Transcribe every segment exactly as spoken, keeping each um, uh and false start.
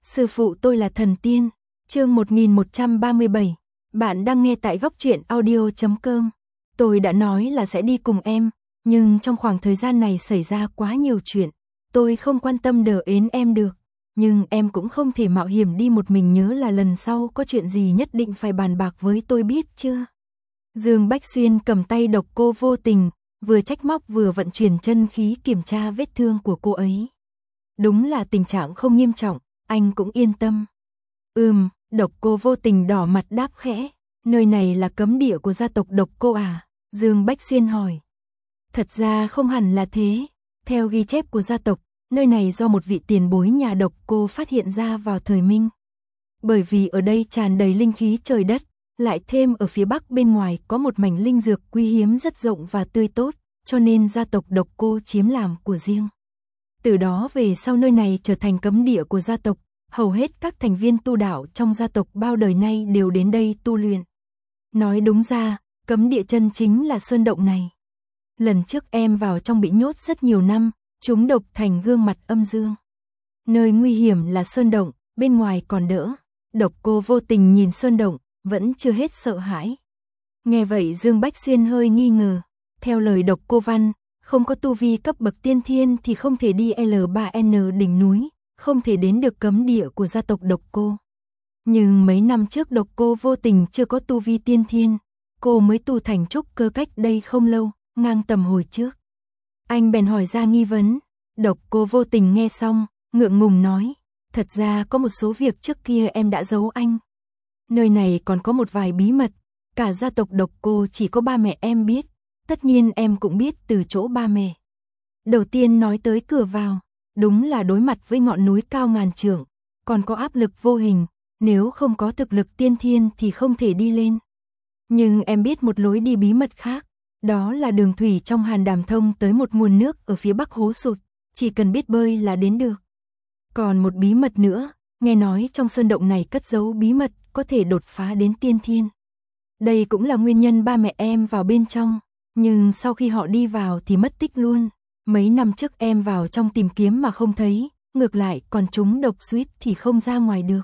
Sư phụ tôi là thần tiên. Chương một nghìn một trăm ba mươi bảy. Bạn đang nghe tại góc truyện audio chấm com. Tôi đã nói là sẽ đi cùng em, nhưng trong khoảng thời gian này xảy ra quá nhiều chuyện. Tôi không quan tâm đờ ến em được, nhưng em cũng không thể mạo hiểm đi một mình, nhớ là lần sau có chuyện gì nhất định phải bàn bạc với tôi, biết chưa? Dương Bách Xuyên cầm tay Độc Cô Vô Tình, vừa trách móc vừa vận chuyển chân khí kiểm tra vết thương của cô ấy. Đúng là tình trạng không nghiêm trọng, anh cũng yên tâm. Ừm, Độc Cô Vô Tình đỏ mặt đáp khẽ. Nơi này là cấm địa của gia tộc Độc Cô à? Dương Bách Xuyên hỏi. Thật ra không hẳn là thế. Theo ghi chép của gia tộc, nơi này do một vị tiền bối nhà Độc Cô phát hiện ra vào thời Minh. Bởi vì ở đây tràn đầy linh khí trời đất, lại thêm ở phía bắc bên ngoài có một mảnh linh dược quý hiếm rất rộng và tươi tốt, cho nên gia tộc Độc Cô chiếm làm của riêng. Từ đó về sau nơi này trở thành cấm địa của gia tộc, hầu hết các thành viên tu đạo trong gia tộc bao đời nay đều đến đây tu luyện. Nói đúng ra, cấm địa chân chính là sơn động này. Lần trước em vào trong bị nhốt rất nhiều năm, chúng độc thành gương mặt âm dương. Nơi nguy hiểm là sơn động, bên ngoài còn đỡ. Độc Cô Vô Tình nhìn sơn động, vẫn chưa hết sợ hãi. Nghe vậy Dương Bách Xuyên hơi nghi ngờ. Theo lời Độc Cô Văn, không có tu vi cấp bậc tiên thiên thì không thể đi L ba N đỉnh núi, không thể đến được cấm địa của gia tộc Độc Cô. Nhưng mấy năm trước Độc Cô Vô Tình chưa có tu vi tiên thiên, cô mới tu thành trúc cơ cách đây không lâu, ngang tầm hồi trước. Anh bèn hỏi ra nghi vấn. Độc Cô Vô Tình nghe xong, ngượng ngùng nói, thật ra có một số việc trước kia em đã giấu anh. Nơi này còn có một vài bí mật, cả gia tộc Độc Cô chỉ có ba mẹ em biết, tất nhiên em cũng biết từ chỗ ba mẹ. Đầu tiên nói tới cửa vào, đúng là đối mặt với ngọn núi cao ngàn trượng, còn có áp lực vô hình, nếu không có thực lực tiên thiên thì không thể đi lên. Nhưng em biết một lối đi bí mật khác, đó là đường thủy trong Hàn Đàm thông tới một nguồn nước ở phía bắc hố sụt, chỉ cần biết bơi là đến được. Còn một bí mật nữa, nghe nói trong sơn động này cất giấu bí mật có thể đột phá đến tiên thiên. Đây cũng là nguyên nhân ba mẹ em vào bên trong, nhưng sau khi họ đi vào thì mất tích luôn. Mấy năm trước em vào trong tìm kiếm mà không thấy, ngược lại còn trúng độc suýt thì không ra ngoài được.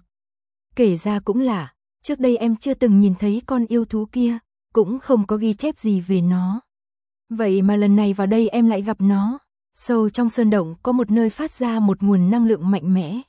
Kể ra cũng lạ, trước đây em chưa từng nhìn thấy con yêu thú kia, cũng không có ghi chép gì về nó. Vậy mà lần này vào đây em lại gặp nó. Sâu trong sơn động có một nơi phát ra một nguồn năng lượng mạnh mẽ.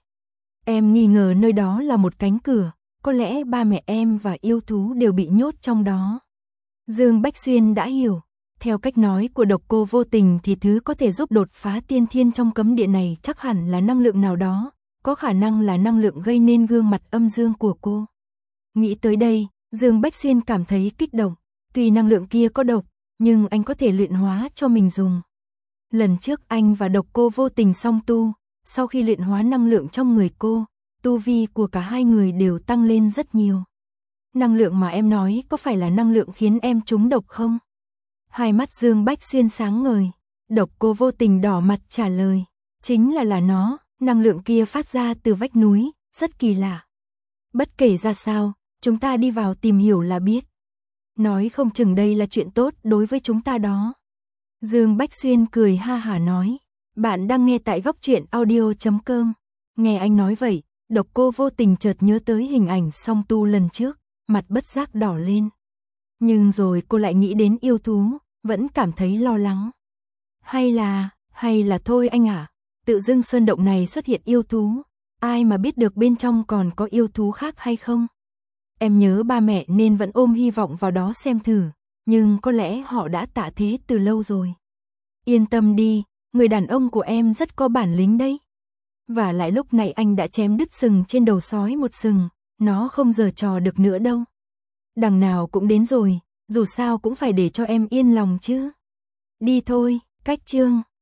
Em nghi ngờ nơi đó là một cánh cửa, có lẽ ba mẹ em và yêu thú đều bị nhốt trong đó. Dương Bách Xuyên đã hiểu. Theo cách nói của Độc Cô Vô Tình thì thứ có thể giúp đột phá tiên thiên trong cấm địa này chắc hẳn là năng lượng nào đó, có khả năng là năng lượng gây nên gương mặt âm dương của cô. Nghĩ tới đây, Dương Bách Xuyên cảm thấy kích động, tuy năng lượng kia có độc, nhưng anh có thể luyện hóa cho mình dùng. Lần trước anh và Độc Cô Vô Tình song tu, sau khi luyện hóa năng lượng trong người cô, tu vi của cả hai người đều tăng lên rất nhiều. Năng lượng mà em nói có phải là năng lượng khiến em trúng độc không? Hai mắt Dương Bách Xuyên sáng ngời. Độc Cô Vô Tình đỏ mặt trả lời, chính là là nó, năng lượng kia phát ra từ vách núi, rất kỳ lạ. Bất kể ra sao, chúng ta đi vào tìm hiểu là biết. Nói không chừng đây là chuyện tốt đối với chúng ta đó. Dương Bách Xuyên cười ha hả nói, bạn đang nghe tại góc truyện audio chấm com. Nghe anh nói vậy, Độc Cô Vô Tình chợt nhớ tới hình ảnh song tu lần trước, mặt bất giác đỏ lên. Nhưng rồi cô lại nghĩ đến yêu thú, vẫn cảm thấy lo lắng. Hay là, hay là thôi anh ạ, à, tự dưng sơn động này xuất hiện yêu thú, ai mà biết được bên trong còn có yêu thú khác hay không. Em nhớ ba mẹ nên vẫn ôm hy vọng vào đó xem thử, nhưng có lẽ họ đã tạ thế từ lâu rồi. Yên tâm đi, người đàn ông của em rất có bản lĩnh đấy. Và lại lúc này anh đã chém đứt sừng trên đầu sói một sừng, nó không giở trò được nữa đâu. Đằng nào cũng đến rồi, dù sao cũng phải để cho em yên lòng chứ. Đi thôi, cách chương.